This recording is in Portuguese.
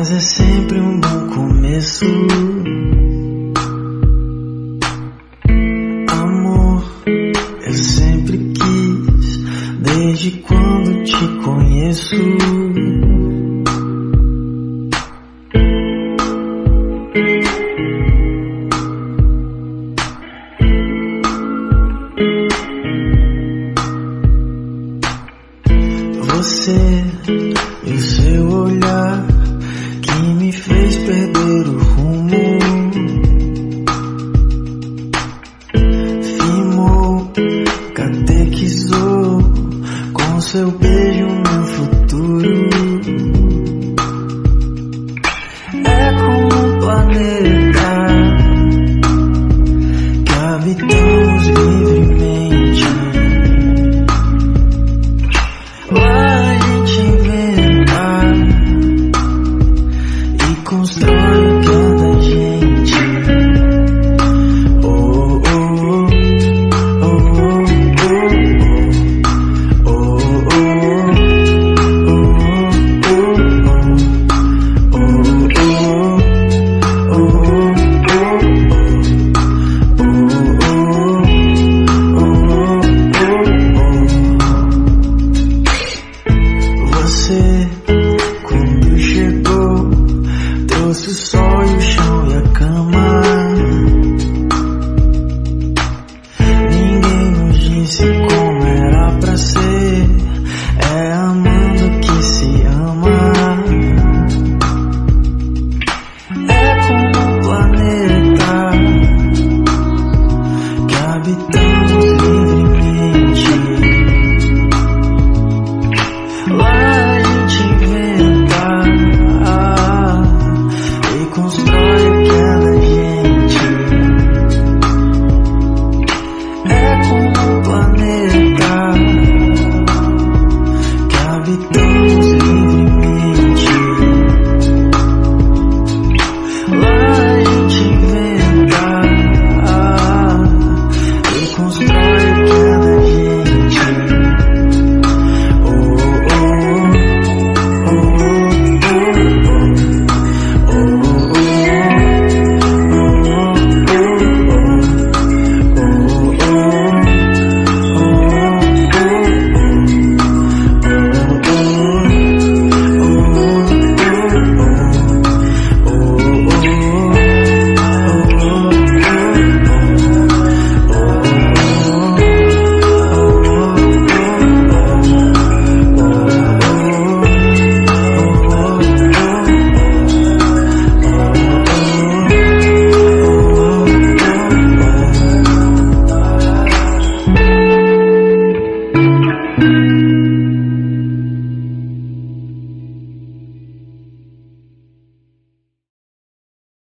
mas é sempre um bom começo. Amor, eu sempre quis, desde quando te conheço. Você e o seu olhar que me fez perder o rumo, firmou, catequizou com seu beijo meu futuro. É como um planeta